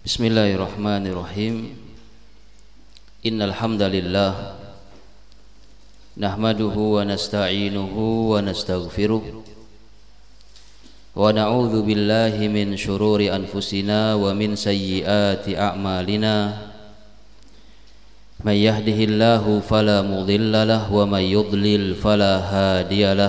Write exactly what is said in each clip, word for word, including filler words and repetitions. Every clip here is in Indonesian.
Bismillahirrahmanirrahim. Innal hamdalillah nahmaduhu wa nasta'inuhu wa nastaghfiruh wa na'udzu billahi min shururi anfusina wa min sayyiati a'malina. May yahdihillahu fala mudilla lahu wa may yudlil fala hadiyalah.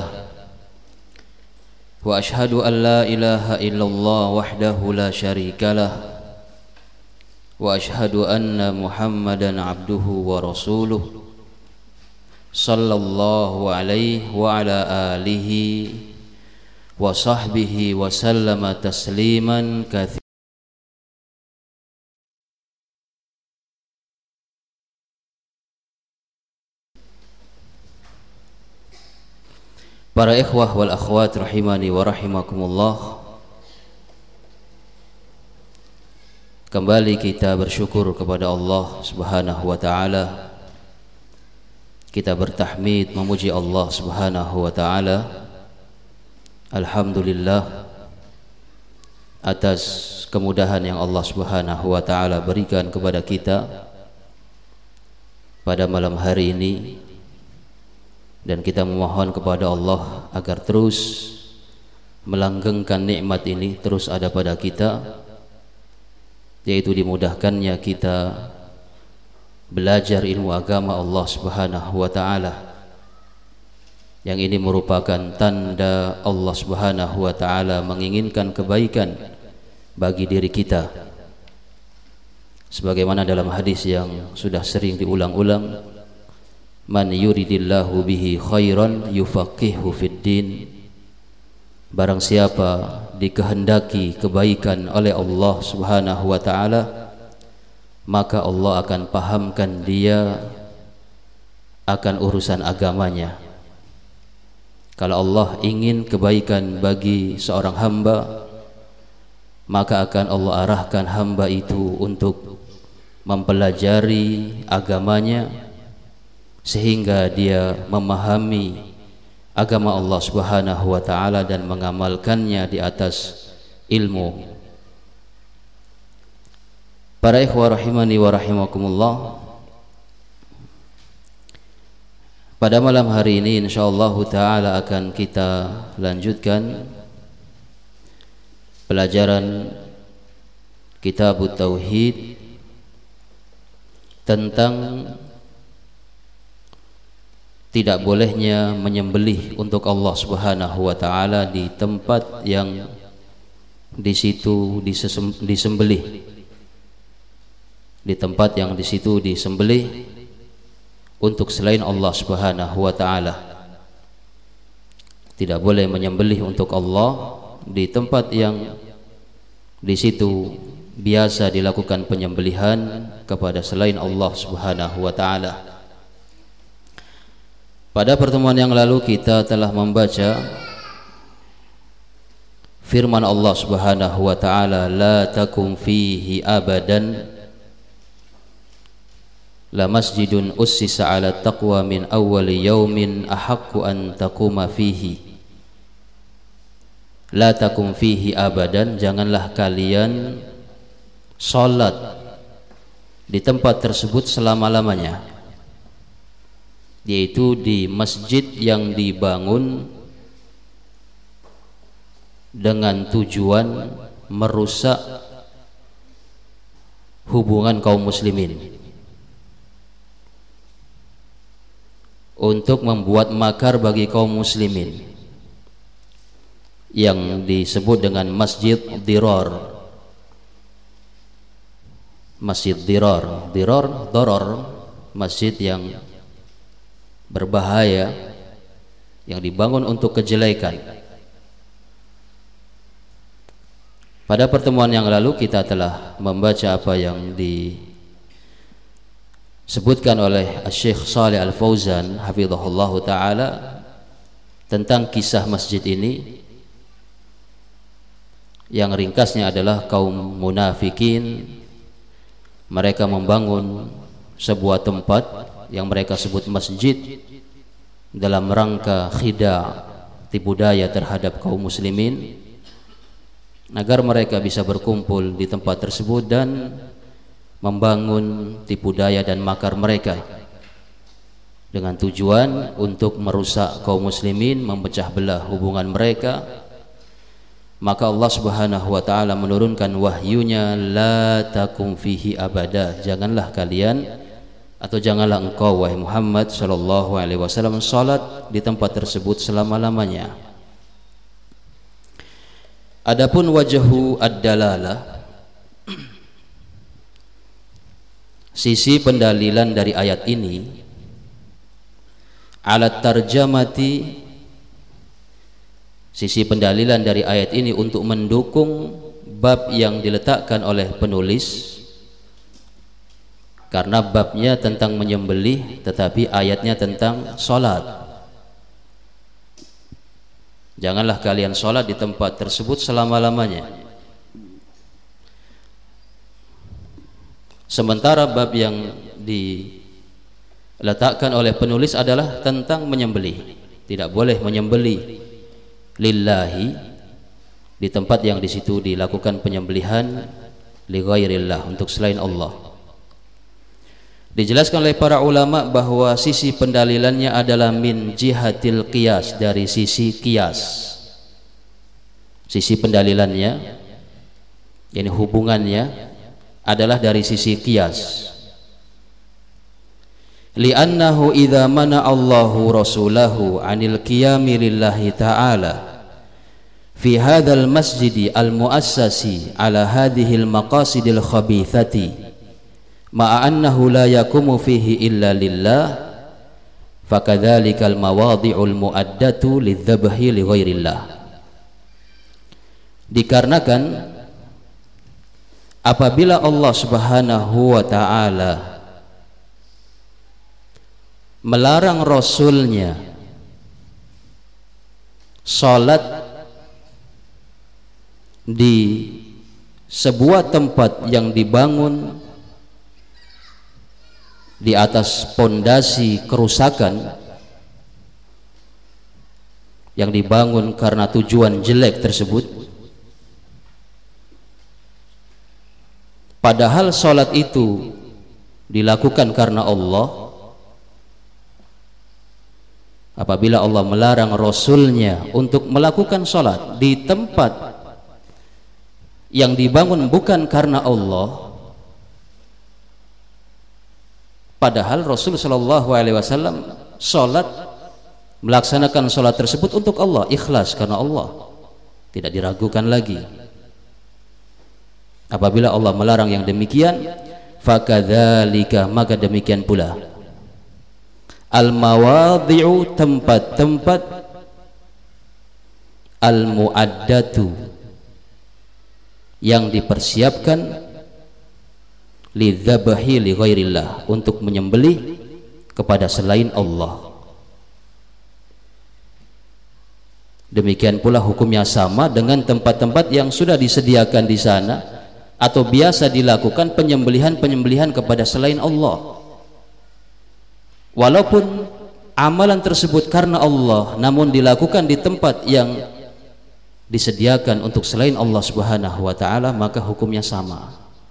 Wa ashhadu an la ilaha illallah wahdahu la syarikalah wa ashhadu anna Muhammadan abduhu wa rasuluh sallallahu alaihi wa ala alihi wa sahbihi wa sallama tasliman katsiran. Para ikhwah wal akhwat rahimani wa rahimakumullah, kembali kita bersyukur kepada Allah Subhanahu wa taala. Kita bertahmid memuji Allah Subhanahu wa taala. Alhamdulillah atas kemudahan yang Allah Subhanahu wa taala berikan kepada kita pada malam hari ini, dan kita memohon kepada Allah agar terus melanggengkan nikmat ini terus ada pada kita, yaitu dimudahkannya kita belajar ilmu agama Allah Subhanahu wa taala. Yang ini merupakan tanda Allah Subhanahu wa taala menginginkan kebaikan bagi diri kita. Sebagaimana dalam hadis yang sudah sering diulang-ulang, man yuridillahu bihi khairan yufaqihu fid din. Barang siapa dikehendaki kebaikan oleh Allah Subhanahu wa taala, maka Allah akan pahamkan dia akan urusan agamanya. Kalau Allah ingin kebaikan bagi seorang hamba, maka akan Allah arahkan hamba itu untuk mempelajari agamanya sehingga dia memahami agama Allah Subhanahu wa taala dan mengamalkannya di atas ilmu. Para ikhwah rahimani wa rahimakumullah, pada malam hari ini insyaallah taala akan kita lanjutkan pelajaran Kitab Tauhid tentang tidak bolehnya menyembelih untuk Allah Subhanahu wa taala di tempat yang di situ disembelih, di tempat yang di situ disembelih untuk selain Allah Subhanahu wa taala. Tidak boleh menyembelih untuk Allah di tempat yang di situ biasa dilakukan penyembelihan kepada selain Allah Subhanahu wa taala. Pada pertemuan yang lalu kita telah membaca firman Allah Subhanahu wa taala, la takum fihi abadan la masjidun ussisa ala taqwa min awwali yaumin ahaqqu an taquma fihi. La takum fihi abadan, janganlah kalian salat di tempat tersebut selama-lamanya, yaitu di masjid yang dibangun dengan tujuan merusak hubungan kaum muslimin, untuk membuat makar bagi kaum muslimin, yang disebut dengan masjid dirar. Masjid dirar, dirar, doror, masjid yang berbahaya, yang dibangun untuk kejelekan. Pada pertemuan yang lalu kita telah membaca apa yang disebutkan oleh Syekh Shalih Al Fauzan hafizahullah taala tentang kisah masjid ini, yang ringkasnya adalah kaum munafikin. Mereka membangun sebuah tempat yang mereka sebut masjid dalam rangka khida, tipu daya terhadap kaum muslimin, agar mereka bisa berkumpul di tempat tersebut dan membangun tipu daya dan makar mereka dengan tujuan untuk merusak kaum muslimin, memecah belah hubungan mereka. Maka Allah Subhanahu wa taala menurunkan wahyunya, la takum fihi abada, janganlah kalian atau janganlah engkau wahai Muhammad sallallahu alaihi wasallam salat di tempat tersebut selama-lamanya. Adapun wajhu ad-dalalah, sisi pendalilan dari ayat ini, alat tarjamati, sisi pendalilan dari ayat ini untuk mendukung bab yang diletakkan oleh penulis, karena babnya tentang menyembelih tetapi ayatnya tentang salat. Janganlah kalian salat di tempat tersebut selama-lamanya. Sementara bab yang diletakkan oleh penulis adalah tentang menyembelih. Tidak boleh menyembelih lillahi di tempat yang di situ dilakukan penyembelihan li ghairillah, untuk selain Allah. Dijelaskan oleh para ulama bahwa sisi pendalilannya adalah min jihatil qiyas, dari sisi qiyas. Sisi pendalilannya, yani hubungannya, adalah dari sisi qiyas. Li'annahu idza mana Allahu rasulahu 'anil qiyami lillahi ta'ala fi hadzal masjidi al-muassasi 'ala hadhihi al-maqasidil khabithati ma'a annahu la yakumu fihi illa lillah, fakadzalikal mawadhi'ul mu'addatu lidzabhi li ghairillah. Dikarenakan apabila Allah Subhanahu wa ta'ala melarang Rasulnya salat di sebuah tempat yang dibangun di atas pondasi kerusakan, yang dibangun karena tujuan jelek tersebut, padahal salat itu dilakukan karena Allah. Apabila Allah melarang Rasulnya untuk melakukan salat di tempat yang dibangun bukan karena Allah, padahal Rasul sallallahu alaihi wasallam salat, melaksanakan salat tersebut untuk Allah, ikhlas karena Allah, tidak diragukan lagi. Apabila Allah melarang yang demikian, fakadzalika, maka demikian pula al-mawadhi'u, tempat-tempat, al-mu'addatu, yang dipersiapkan, lidzabhi li ghairillah, untuk menyembelih kepada selain Allah. Demikian pula hukumnya sama dengan tempat-tempat yang sudah disediakan di sana atau biasa dilakukan penyembelihan-penyembelihan kepada selain Allah. Walaupun amalan tersebut karena Allah, namun dilakukan di tempat yang disediakan untuk selain Allah Subhanahu wa ta'ala, maka hukumnya sama.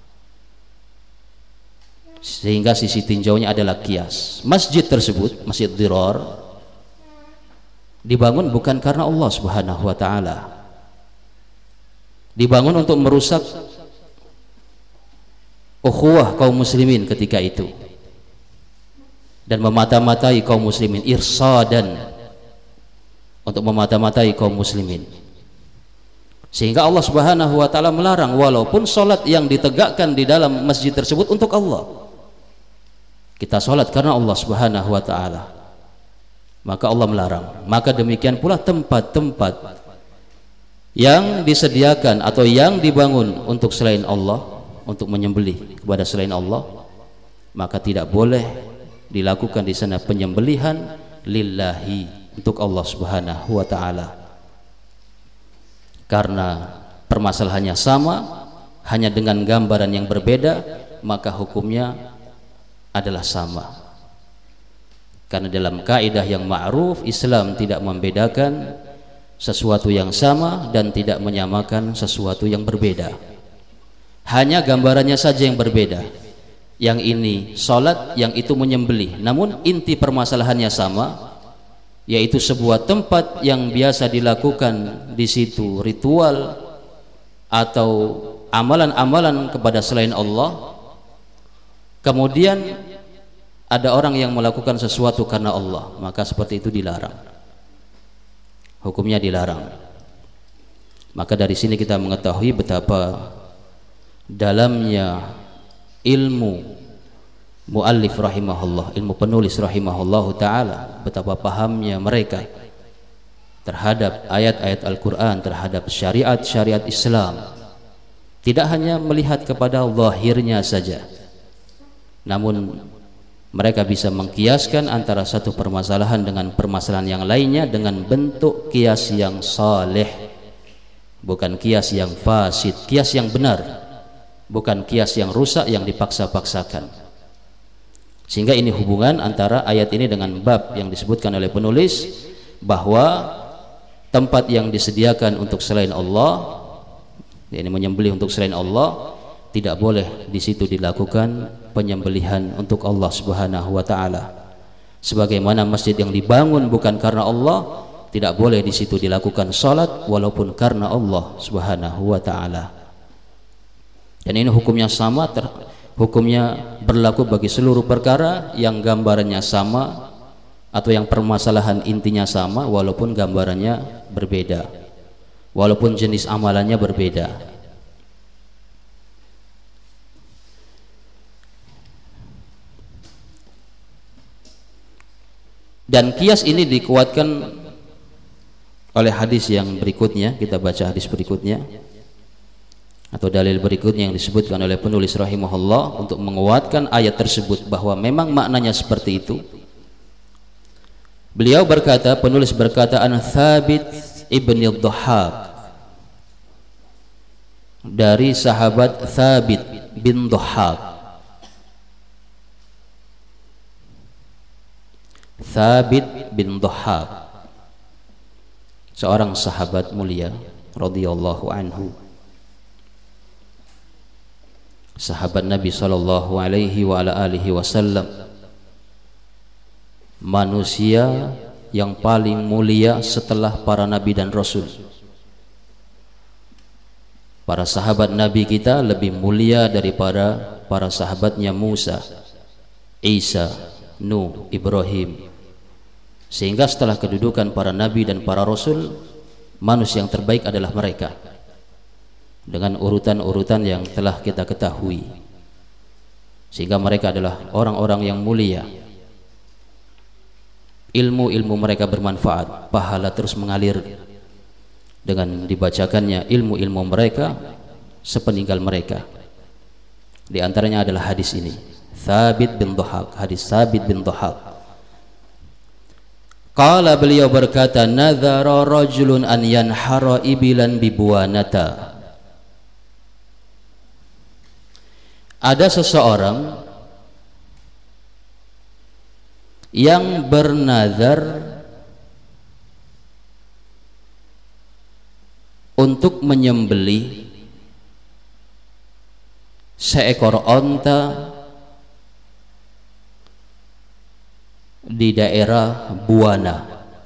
Sehingga sisi tinjaunya adalah qiyas. Masjid tersebut, Masjid Dirar, dibangun bukan karena Allah Subhanahu wa ta'ala, dibangun untuk merusak ukhuwah kaum muslimin ketika itu dan memata-matai kaum muslimin, irsadan, untuk memata-matai kaum muslimin. Sehingga Allah Subhanahu wa ta'ala melarang, walaupun salat yang ditegakkan di dalam masjid tersebut untuk Allah, kita salat karena Allah Subhanahu wa ta'ala, maka Allah melarang. Maka demikian pula tempat-tempat yang disediakan atau yang dibangun untuk selain Allah, untuk menyembelih kepada selain Allah, maka tidak boleh dilakukan di sana penyembelihan lillahi, untuk Allah Subhanahu wa ta'ala. Karena permasalahannya sama, hanya dengan gambaran yang berbeda, maka hukumnya adalah sama. Karena dalam kaidah yang ma'ruf, Islam tidak membedakan sesuatu yang sama dan tidak menyamakan sesuatu yang berbeda. Hanya gambarannya saja yang berbeda. Yang ini sholat, yang itu menyembelih. Namun inti permasalahannya sama, yaitu sebuah tempat yang biasa dilakukan di situ ritual atau amalan-amalan kepada selain Allah. Kemudian ada orang yang melakukan sesuatu karena Allah, maka seperti itu dilarang. Hukumnya dilarang. Maka dari sini kita mengetahui betapa dalamnya ilmu muallif rahimahullah, ilmu penulis rahimahullah ta'ala, betapa pahamnya mereka terhadap ayat-ayat Al-Quran, terhadap syariat-syariat Islam. Tidak hanya melihat kepada zahirnya saja, namun mereka bisa mengkiaskan antara satu permasalahan dengan permasalahan yang lainnya dengan bentuk kias yang saleh, bukan kias yang fasid, kias yang benar, bukan kias yang rusak yang dipaksa-paksakan. Sehingga ini hubungan antara ayat ini dengan bab yang disebutkan oleh penulis, bahwa tempat yang disediakan untuk selain Allah, yakni menyembelih untuk selain Allah, tidak boleh di situ dilakukan penyembelihan untuk Allah Subhanahu wa taala. Sebagaimana masjid yang dibangun bukan karena Allah, tidak boleh di situ dilakukan salat walaupun karena Allah Subhanahu wa taala. Dan ini hukumnya sama, ter, hukumnya berlaku bagi seluruh perkara yang gambarannya sama atau yang permasalahan intinya sama walaupun gambarannya berbeda, walaupun jenis amalannya berbeda. Dan kias ini dikuatkan oleh hadis yang berikutnya. Kita baca hadis berikutnya atau dalil berikutnya yang disebutkan oleh penulis rahimahullah untuk menguatkan ayat tersebut bahwa memang maknanya seperti itu. Beliau berkata, penulis berkata, an Thabit ibn al-Dhahhak, dari sahabat Thabit bin Dhahhak. Thabit bin Dhahhak, seorang sahabat mulia radhiyallahu anhu, sahabat Nabi sallallahu alaihi wa ala alihi wasallam, manusia yang paling mulia setelah para nabi dan rasul. Para sahabat Nabi kita lebih mulia daripada para sahabatnya Musa, Isa, Nuh, Ibrahim. Sehingga setelah kedudukan para nabi dan para rasul, manusia yang terbaik adalah mereka, dengan urutan-urutan yang telah kita ketahui. Sehingga mereka adalah orang-orang yang mulia. Ilmu-ilmu mereka bermanfaat, pahala terus mengalir dengan dibacakannya ilmu-ilmu mereka sepeninggal mereka. Di antaranya adalah hadis ini, Thabit bin Dhahhak, hadis Thabit bin Dhahhak. Qala, beliau berkata, nadhara rajulun an yanhara ibilan bibuanata. Ada seseorang yang bernazar untuk menyembelih seekor onta di daerah Buana.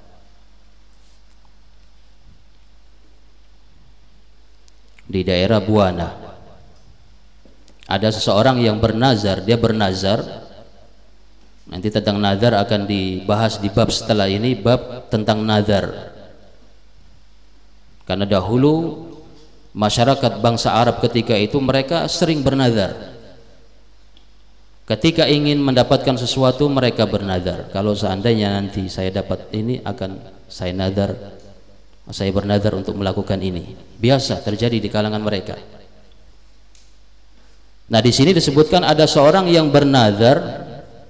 Di daerah Buana ada seseorang yang bernazar. Dia bernazar, nanti tentang nazar akan dibahas di bab setelah ini, bab tentang nazar. Karena dahulu masyarakat bangsa Arab ketika itu mereka sering bernazar. Ketika ingin mendapatkan sesuatu mereka bernazar, kalau seandainya nanti saya dapat ini akan saya nazar, saya bernazar untuk melakukan ini. Biasa terjadi di kalangan mereka. Nah, di sini disebutkan ada seorang yang bernazar,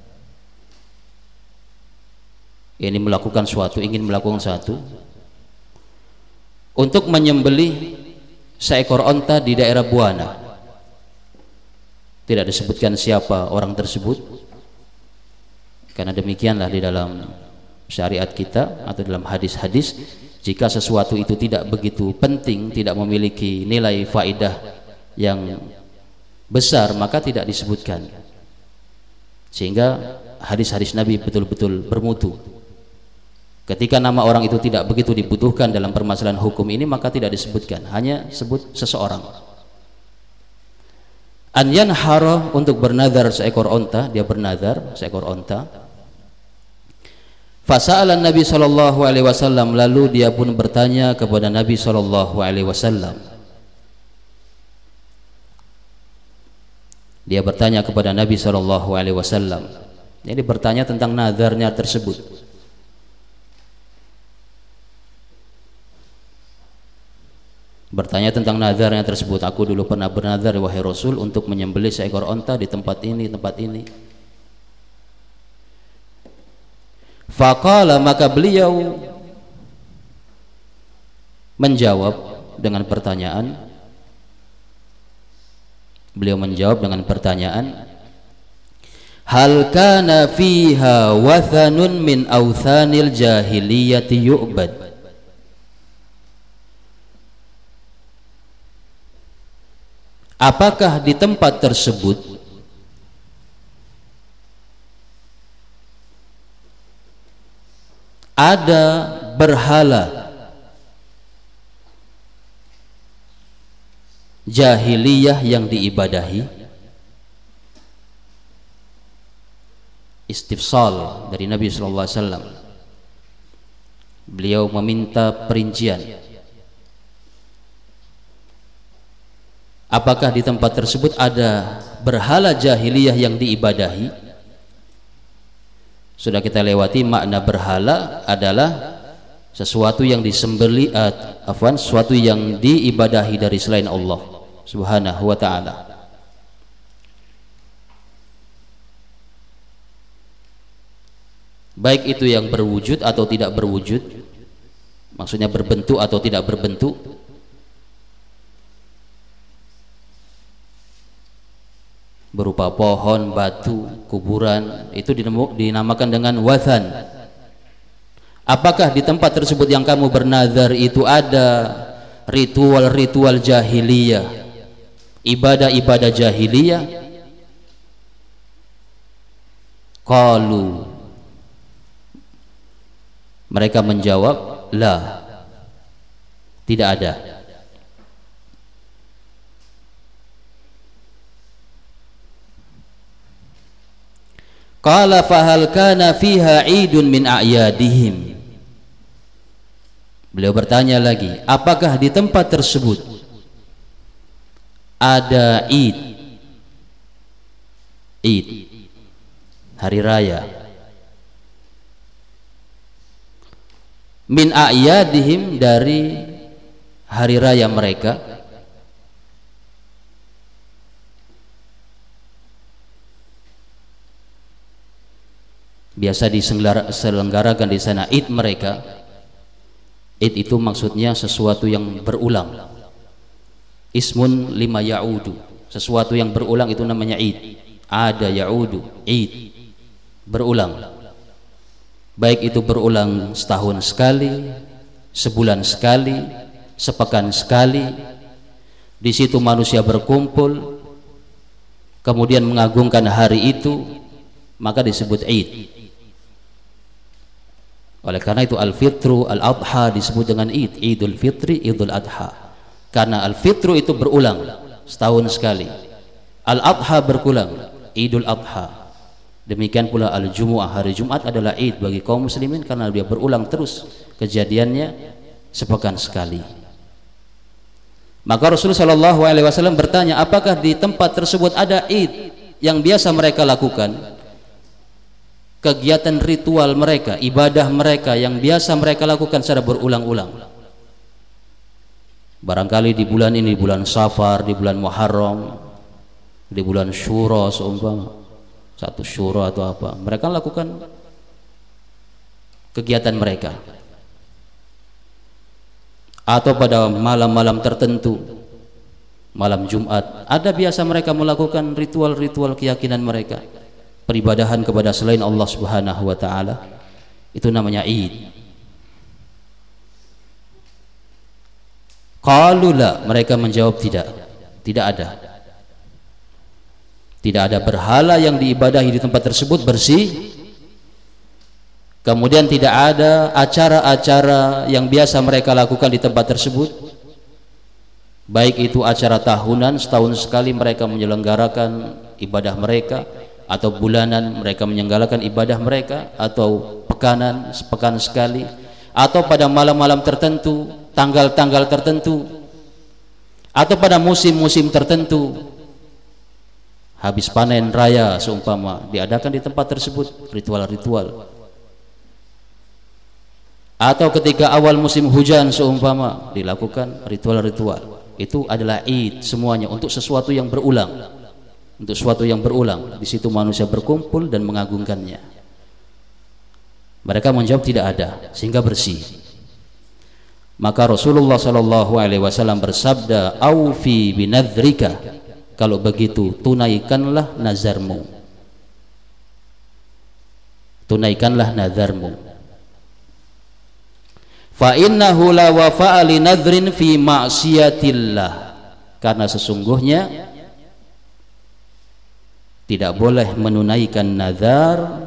ini melakukan suatu, ingin melakukan satu, untuk menyembelih seekor onta di daerah Buana. Tidak disebutkan siapa orang tersebut, karena demikianlah di dalam syariat kita atau dalam hadis-hadis Jika sesuatu itu tidak begitu penting, tidak memiliki nilai faidah yang besar, maka tidak disebutkan. Sehingga hadis-hadis Nabi betul-betul bermutu. Ketika nama orang itu tidak begitu dibutuhkan dalam permasalahan hukum ini, maka tidak disebutkan, hanya sebut seseorang. An yanhara, untuk bernazar seekor onta, dia bernazar seekor onta. Fasa'ala Nabi sallallahu alaihi wasallam, lalu dia pun bertanya kepada Nabi sallallahu alaihi wasallam. Dia bertanya kepada Nabi sallallahu alaihi wasallam. Jadi bertanya tentang nazarnya tersebut. Bertanya tentang nazarnya tersebut. Aku dulu pernah bernazar wahai Rasul untuk menyembelih seekor onta di tempat ini, tempat ini. Faqala, maka beliau menjawab dengan pertanyaan. Beliau menjawab dengan pertanyaan, hal kana fiha wathanun min awthanil jahiliyati yu'bad? Apakah di tempat tersebut ada berhala jahiliyah yang diibadahi? Istifsal dari Nabi sallallahu alaihi wasallam. Beliau meminta perincian. Apakah di tempat tersebut ada berhala jahiliyah yang diibadahi? Sudah kita lewati, makna berhala adalah sesuatu yang disembeli, uh, afwan, sesuatu yang diibadahi dari selain Allah Subhanahu wa ta'ala. Baik itu yang berwujud atau tidak berwujud, maksudnya berbentuk atau tidak berbentuk. Berupa pohon, batu, kuburan, itu dinamakan dengan wathan. Apakah di tempat tersebut yang kamu bernazar itu ada ritual-ritual jahiliyah, ibadah-ibadah jahiliyah? Qalu, mereka menjawab, la, tidak ada. Qala fahal kana fiha 'idun min a'yadihim. Beliau bertanya lagi, apakah di tempat tersebut ada Id, Id, hari raya, min a'yadihim, dari hari raya mereka? Biasa diselenggarakan di sana Id mereka. Id itu maksudnya sesuatu yang berulang. Ismun lima ya'udu, sesuatu yang berulang itu namanya Id. Ada ya'udu, Id, berulang. Baik itu berulang setahun sekali, sebulan sekali, sepekan sekali. Di situ manusia berkumpul, kemudian mengagungkan hari itu, maka disebut Id. Oleh karena itu al-fitru, al-adha disebut dengan Id, Idul Fitri, Idul Adha. Karena al-fitru itu berulang setahun sekali, al-adha berulang, Idul Adha. Demikian pula al-Jumu'ah, hari Jumat adalah Id bagi kaum muslimin karena dia berulang terus kejadiannya sepekan sekali. Maka Rasulullah shallallahu alaihi wasallam bertanya, apakah di tempat tersebut ada Id yang biasa mereka lakukan? Kegiatan ritual mereka, ibadah mereka yang biasa mereka lakukan secara berulang-ulang. Barangkali di bulan ini, bulan Safar, di bulan Muharram, di bulan Syura seumpama, satu Syura atau apa, mereka lakukan kegiatan mereka. Atau pada malam-malam tertentu, malam Jumat, ada biasa mereka melakukan ritual-ritual keyakinan mereka, peribadahan kepada selain Allah Subhanahu wa ta'ala. Itu namanya Id. Qalu la, mereka menjawab tidak. Tidak ada. Tidak ada berhala yang diibadahi di tempat tersebut bersih. Kemudian tidak ada acara-acara yang biasa mereka lakukan di tempat tersebut, baik itu acara tahunan, setahun sekali mereka menyelenggarakan ibadah mereka, atau bulanan mereka menyelenggarakan ibadah mereka, atau pekanan, sepekan sekali, atau pada malam-malam tertentu, tanggal-tanggal tertentu, atau pada musim-musim tertentu. Habis panen raya seumpama diadakan di tempat tersebut ritual-ritual, atau ketika awal musim hujan seumpama dilakukan ritual-ritual. Itu adalah id semuanya, untuk sesuatu yang berulang, untuk sesuatu yang berulang. Di situ manusia berkumpul dan mengagungkannya. Mereka menjawab tidak ada, sehingga bersih. Maka Rasulullah Shallallahu Alaihi Wasallam bersabda, "Aufi binadrika." Kalau begitu tunaikanlah nazarmu. Tunaikanlah nazarmu. Fa innahu la wafa'a li nadhrin fi ma'siyatillah, karena sesungguhnya tidak boleh menunaikan nazar.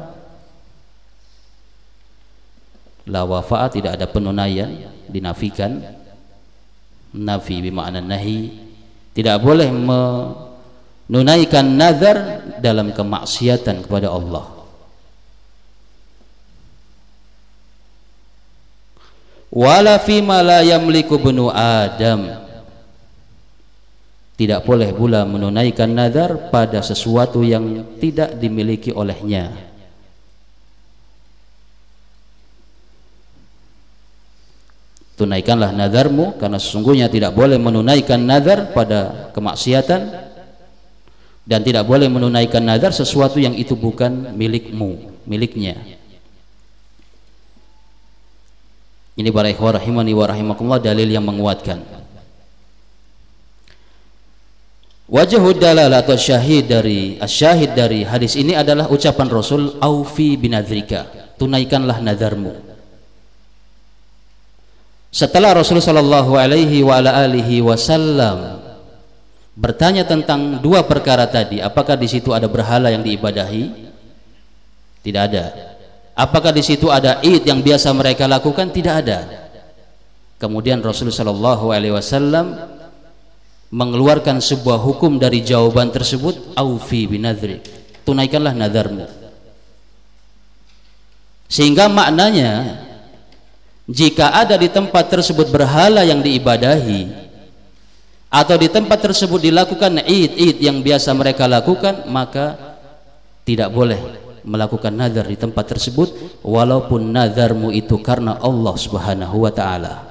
La wafa'a, tidak ada penunaian, dinafikan. Nafi bermakna nahi. Tidak boleh menunaikan nazar dalam kemaksiatan kepada Allah. Wala fima la yamliku benu Adam, tidak boleh pula menunaikan nazar pada sesuatu yang tidak dimiliki olehnya. Tunaikanlah nazarmu, karena sesungguhnya tidak boleh menunaikan nazar pada kemaksiatan, dan tidak boleh menunaikan nazar sesuatu yang itu bukan milikmu, miliknya. Ini para ikhwah rahimani wa rahimakumullah, dalil yang menguatkan. Wajhud dalalah atau syahid dari asyahid dari hadis ini adalah ucapan Rasul, aufi binadrika, tunaikanlah nazarmu. Setelah Rasul sallallahu alaihi wa ala alihi wasallam bertanya tentang dua perkara tadi, apakah di situ ada berhala yang diibadahi? Tidak ada. Apakah di situ ada id yang biasa mereka lakukan? Tidak ada. Kemudian Rasulullah shallallahu alaihi wasallam mengeluarkan sebuah hukum dari jawaban tersebut, aufi binadrik, tunaikanlah nazarmu. Sehingga maknanya, jika ada di tempat tersebut berhala yang diibadahi, atau di tempat tersebut dilakukan id-id yang biasa mereka lakukan, maka tidak boleh melakukan nazar di tempat tersebut, walaupun nazarmu itu karena Allah Subhanahu wa taala.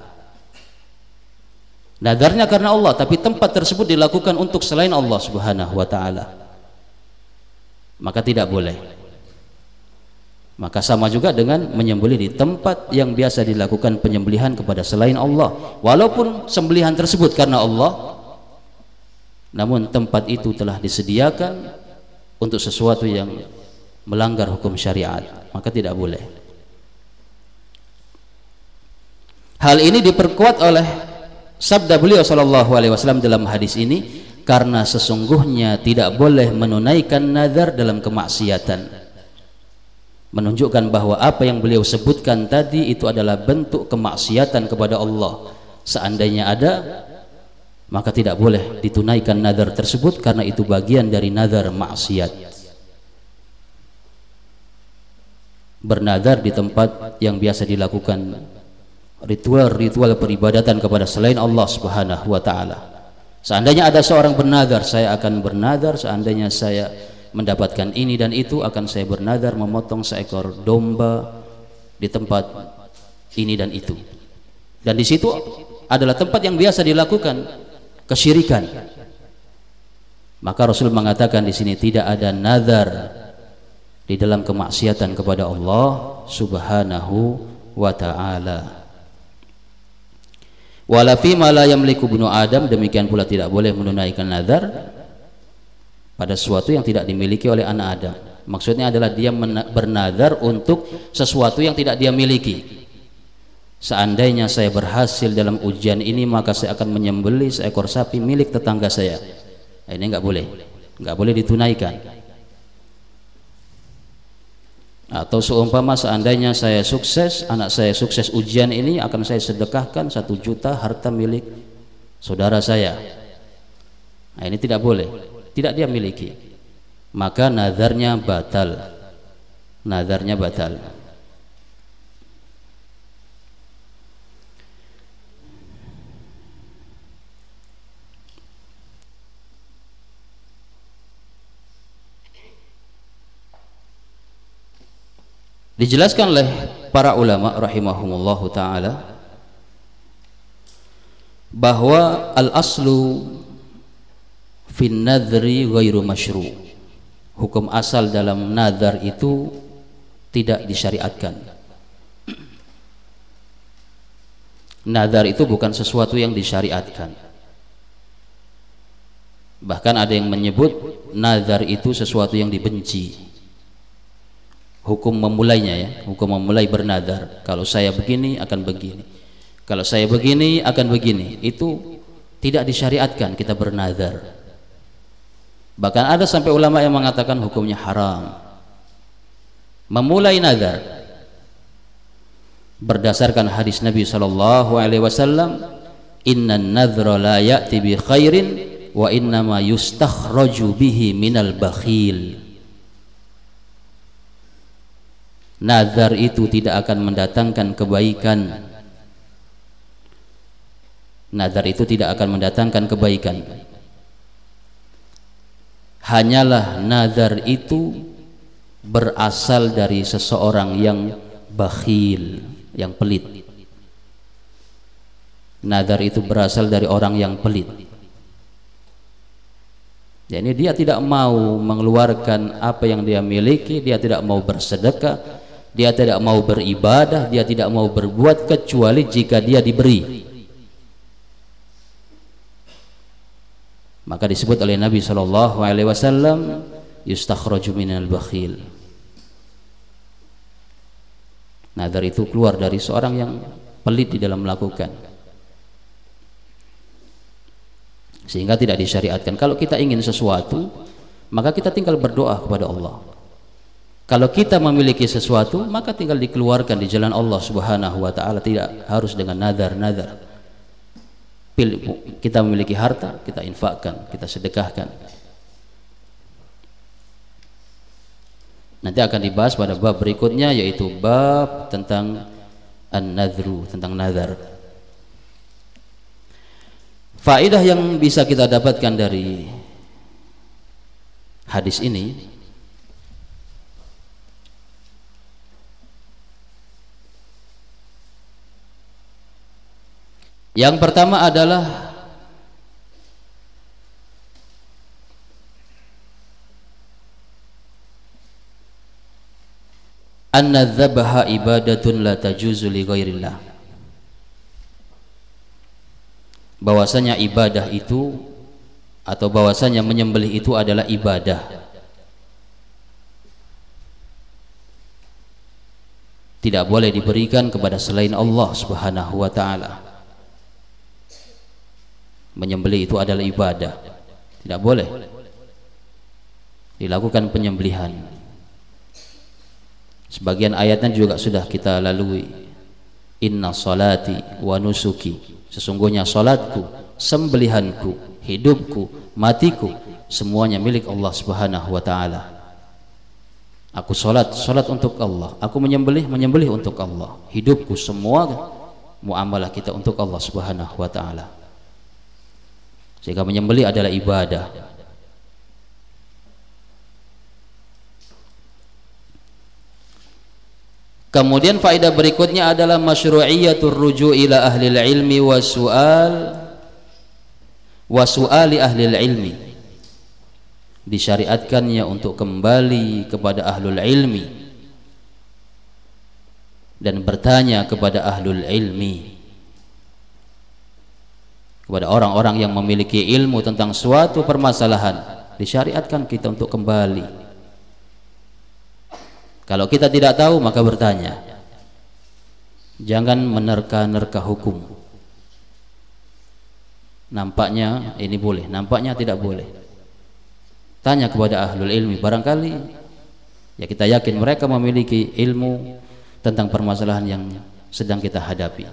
Nazarnya karena Allah, tapi tempat tersebut dilakukan untuk selain Allah Subhanahu wa taala, maka tidak boleh. Maka sama juga dengan menyembelih di tempat yang biasa dilakukan penyembelihan kepada selain Allah, walaupun sembelihan tersebut karena Allah, namun tempat itu telah disediakan untuk sesuatu yang melanggar hukum syariat, maka tidak boleh. Hal ini diperkuat oleh sabda beliau sallallahu alaihi wasallam dalam hadis ini, karena sesungguhnya tidak boleh menunaikan nazar dalam kemaksiatan, menunjukkan bahwa apa yang beliau sebutkan tadi itu adalah bentuk kemaksiatan kepada Allah. Seandainya ada, maka tidak boleh ditunaikan nazar tersebut, karena itu bagian dari nazar maksiat. Bernazar di tempat yang biasa dilakukan ritual-ritual peribadatan kepada selain Allah Subhanahu wa taala. Seandainya ada seorang bernazar, saya akan bernazar seandainya saya mendapatkan ini dan itu, akan saya bernazar memotong seekor domba di tempat ini dan itu. Dan di situ adalah tempat yang biasa dilakukan kesyirikan. Maka Rasul mengatakan di sini tidak ada nazar di dalam kemaksiatan kepada Allah Subhanahu wa taala. Wala fi ma la yamliku ibnu Adam, demikian pula tidak boleh menunaikan nazar pada sesuatu yang tidak dimiliki oleh anak Adam. Maksudnya adalah dia bernazar untuk sesuatu yang tidak dia miliki. seandainya saya berhasil dalam ujian ini maka saya akan menyembelih seekor sapi milik tetangga saya. Nah, ini nggak boleh, nggak boleh ditunaikan. Atau seumpama seandainya saya sukses, anak saya sukses ujian ini, akan saya sedekahkan satu juta harta milik saudara saya. Nah, ini tidak boleh, tidak dia miliki, maka nazarnya batal, nazarnya batal. Dijelaskan oleh para ulama rahimahumullahu ta'ala bahwa al-aslu fin nadhri ghairu masyru'. Hukum asal dalam nadhar itu tidak disyariatkan. Nadhar itu bukan sesuatu yang disyariatkan. Bahkan ada yang menyebut nadhar itu sesuatu yang dibenci. Hukum memulainya ya, hukum memulai bernadar. Kalau saya begini akan begini, kalau saya begini akan begini, itu tidak disyariatkan kita bernadar. Bahkan ada sampai ulama yang mengatakan hukumnya haram memulai nadar berdasarkan hadis Nabi sallallahu alaihi wasallam, innan nadhra la ya'ti bi khairin wa innama yustakhraju bihi minal bakhil. Nazar itu tidak akan mendatangkan kebaikan. Nazar itu tidak akan mendatangkan kebaikan. Hanyalah nazar itu berasal dari seseorang yang bakhil, yang pelit. Nazar itu berasal dari orang yang pelit. Jadi dia tidak mau mengeluarkan apa yang dia miliki, dia tidak mau bersedekah, dia tidak mau beribadah, dia tidak mau berbuat kecuali jika dia diberi. Maka disebut oleh Nabi sallallahu alaihi wasallam yustakhraju minal bakhil. Nazar itu keluar dari seorang yang pelit di dalam melakukan, sehingga tidak disyariatkan. Kalau kita ingin sesuatu, maka kita tinggal berdoa kepada Allah. Kalau kita memiliki sesuatu, maka tinggal dikeluarkan di jalan Allah Subhanahu wa ta'ala, tidak harus dengan nazar-nazar. Kita memiliki harta, kita infakkan, kita sedekahkan. Nanti akan dibahas pada bab berikutnya, yaitu bab tentang an-nadhru, tentang nazar. Faedah yang bisa kita dapatkan dari hadis ini, yang pertama adalah anna dzabaha ibadatun la tajuzu li ghairillah. Bahwasanya ibadah itu atau bahwasanya menyembelih itu adalah ibadah, tidak boleh diberikan kepada selain Allah Subhanahu wa ta'ala. Menyembelih itu adalah ibadah, tidak boleh dilakukan penyembelihan. Sebagian ayatnya juga sudah kita lalui. Inna salati wa nusuki, sesungguhnya salatku, sembelihanku, hidupku, matiku, semuanya milik Allah Subhanahu wa ta'ala. Aku salat, salat untuk Allah. Aku menyembelih, menyembelih untuk Allah. Hidupku, semua muamalah kita untuk Allah Subhanahu wa ta'ala. Sehingga menyembelih adalah ibadah. Kemudian faedah berikutnya adalah masyru'iyatur ruju' ila ahli ilmi wa su'al wa su'ali ahli ilmi. Disyariatkannya untuk kembali kepada ahlul ilmi dan bertanya kepada ahlul ilmi, kepada orang-orang yang memiliki ilmu tentang suatu permasalahan. Disyariatkan kita untuk kembali. Kalau kita tidak tahu, maka bertanya. Jangan menerka-nerka hukum. Nampaknya ini boleh, nampaknya tidak boleh. Tanya kepada ahlul ilmi, barangkali ya kita yakin mereka memiliki ilmu tentang permasalahan yang sedang kita hadapi.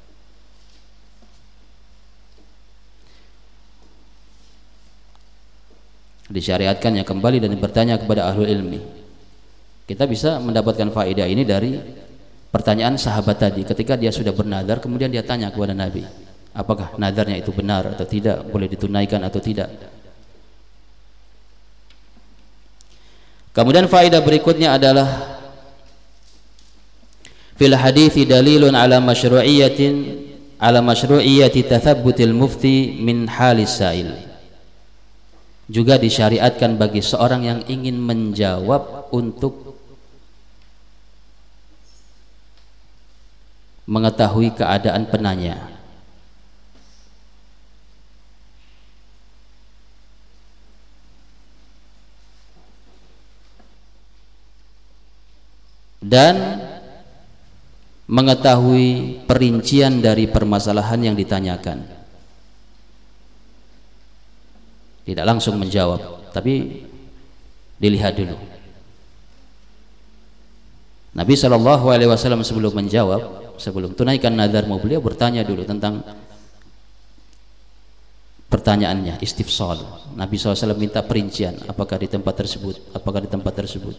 Disyariatkannya kembali dan bertanya kepada ahlul ilmi. Kita bisa mendapatkan faedah ini dari pertanyaan sahabat tadi ketika dia sudah bernadar, kemudian dia tanya kepada Nabi, apakah nadarnya itu benar atau tidak, boleh ditunaikan atau tidak. Kemudian faedah berikutnya adalah fil hadithi dalilun ala masyru'iyatin ala masyru'iyati tathabbutil mufti min halis sa'il. Juga disyariatkan bagi seorang yang ingin menjawab untuk mengetahui keadaan penanya. Dan mengetahui perincian dari permasalahan yang ditanyakan. Tidak langsung menjawab, tapi dilihat dulu. Nabi shallallahu alaihi wasallam sebelum menjawab, sebelum tunaikan nadarmu, beliau bertanya dulu tentang pertanyaannya, istifsal. Nabi shallallahu alaihi wasallam minta perincian, apakah di tempat tersebut, apakah di tempat tersebut.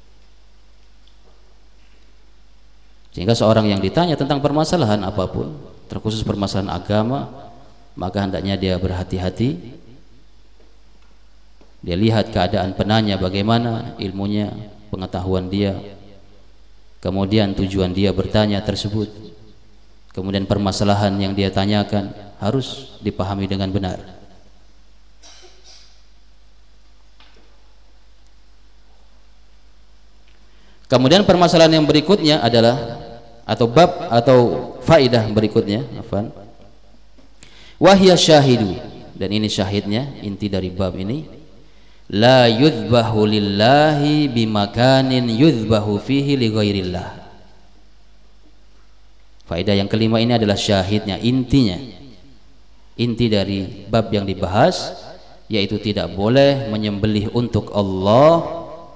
Sehingga seorang yang ditanya tentang permasalahan apapun, terkhusus permasalahan agama, maka hendaknya dia berhati-hati. Dia lihat keadaan penanya bagaimana, ilmunya, pengetahuan dia, kemudian tujuan dia bertanya tersebut, kemudian permasalahan yang dia tanyakan harus dipahami dengan benar. Kemudian permasalahan yang berikutnya adalah, atau bab atau faidah berikutnya, afwan, wahya syahidu, dan ini syahidnya, inti dari bab ini, la yudhbahu lillahi bimakanin yudhbahu fihi li ghairillah. Faedah yang kelima ini adalah syahidnya, intinya, inti dari bab yang dibahas, yaitu tidak boleh menyembelih untuk Allah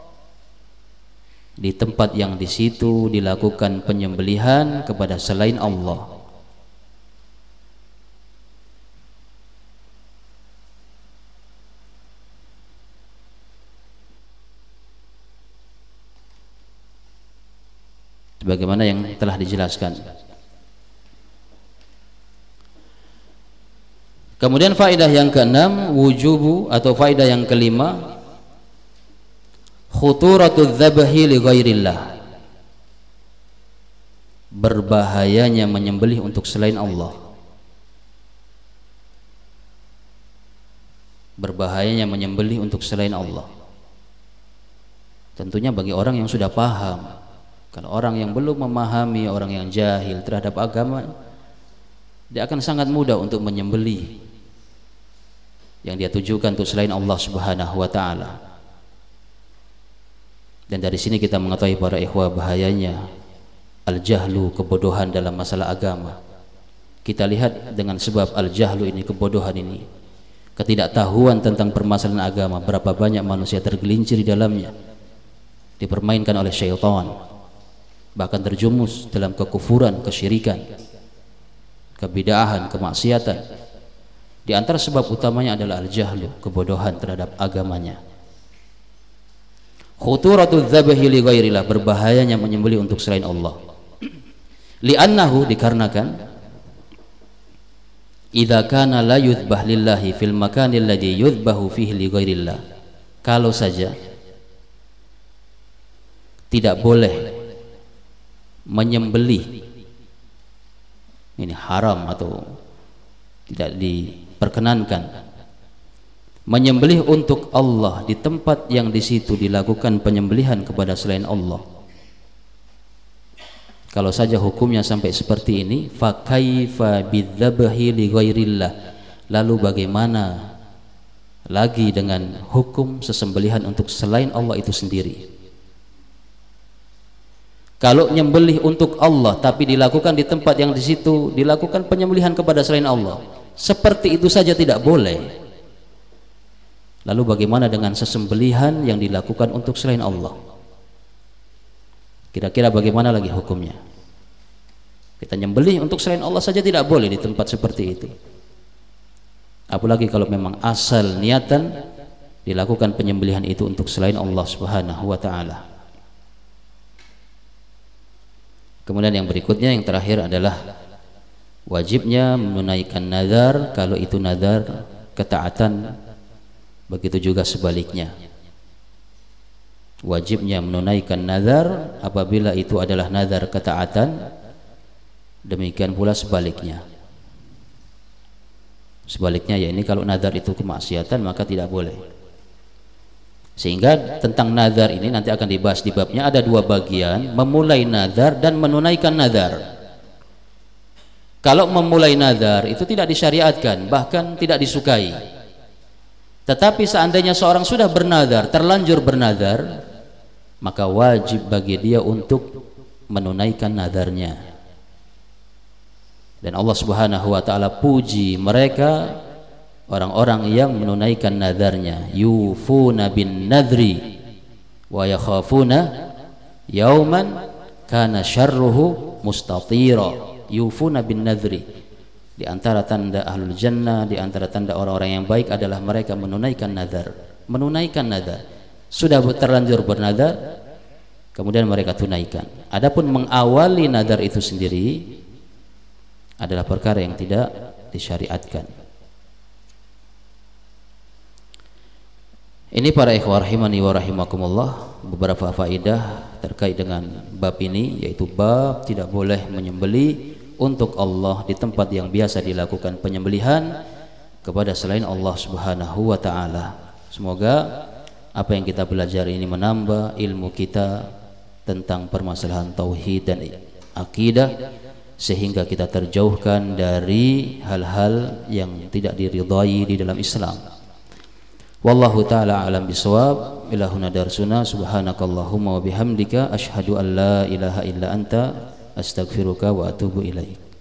di tempat yang di situ dilakukan penyembelihan kepada selain Allah. Sebagaimana yang telah dijelaskan. Kemudian faedah yang keenam, wujubu, atau faedah yang kelima, khuturatul dzabhi li ghairillah. Berbahayanya menyembelih untuk selain Allah. Berbahayanya menyembelih untuk selain Allah. Tentunya bagi orang yang sudah paham. Kalau orang yang belum memahami, orang yang jahil terhadap agama, dia akan sangat mudah untuk menyembelih yang dia tujukan untuk selain Allah Subhanahu wa taala. Dan dari sini kita mengetahui para ikhwah bahayanya al-jahlu, kebodohan dalam masalah agama. Kita lihat dengan sebab al-jahlu ini, kebodohan ini, ketidaktahuan tentang permasalahan agama, berapa banyak manusia tergelincir di dalamnya, dipermainkan oleh syaitan, bahkan terjumus dalam kekufuran, kesyirikan, kebid'ahan, kemaksiatan. Di antara sebab utamanya adalah al-jahlu, kebodohan terhadap agamanya. Khuturatul dzabhi li ghairillah, berbahayanya menyembelih untuk selain Allah. Li'annahu, dikarenakan, idza kana la yudhbah lillahi fil makanil ladzi yudhbahu fihi li ghairillah, kalau saja tidak boleh menyembelih, ini haram atau tidak diperkenankan, menyembelih untuk Allah di tempat yang di situ dilakukan penyembelihan kepada selain Allah. Kalau saja hukumnya sampai seperti ini, fa kaifa bidzabhi li ghairillah, lalu bagaimana lagi dengan hukum sesembelihan untuk selain Allah itu sendiri? Kalau nyembelih untuk Allah tapi dilakukan di tempat yang di situ dilakukan penyembelihan kepada selain Allah, seperti itu saja tidak boleh. Lalu bagaimana dengan sesembelihan yang dilakukan untuk selain Allah? Kira-kira bagaimana lagi hukumnya? Kita nyembelih untuk selain Allah saja tidak boleh di tempat seperti itu. Apalagi kalau memang asal niatan dilakukan penyembelihan itu untuk selain Allah Subhanahu wa taala. Kemudian yang berikutnya, yang terakhir adalah wajibnya menunaikan nazar kalau itu nazar ketaatan, begitu juga sebaliknya. Wajibnya menunaikan nazar apabila itu adalah nazar ketaatan, demikian pula sebaliknya. Sebaliknya ya ini kalau nazar itu kemaksiatan maka tidak boleh. Sehingga tentang nazar ini nanti akan dibahas di babnya, ada dua bagian, memulai nazar dan menunaikan nazar. Kalau memulai nazar itu tidak disyariatkan, bahkan tidak disukai. Tetapi seandainya seorang sudah bernazar, terlanjur bernazar, maka wajib bagi dia untuk menunaikan nazarnya. Dan Allah Subhanahu wa taala puji mereka, orang-orang yang menunaikan nazarnya, yufuna bin nadri wa yakhafuna yauman kana syarruhu mustatira. Yufuna bin nadri, di antara tanda ahlul jannah, di antara tanda orang-orang yang baik adalah mereka menunaikan nazar. Menunaikan nazar, sudah terlanjur bernazar kemudian mereka tunaikan. Adapun mengawali nazar itu sendiri adalah perkara yang tidak disyariatkan. Ini para ikhwah rahimani wa rahimakumullah, beberapa faedah terkait dengan bab ini, yaitu bab tidak boleh menyembelih untuk Allah di tempat yang biasa dilakukan penyembelihan kepada selain Allah Subhanahu wa taala. Semoga apa yang kita pelajari ini menambah ilmu kita tentang permasalahan tauhid dan akidah, sehingga kita terjauhkan dari hal-hal yang tidak diridhai di dalam Islam. Wallahu ta'ala alam bisawab. Ila huna darsuna, subhanakallahumma wa bihamdika asyhadu an la ilaha illa anta astaghfiruka wa atubu ilaik.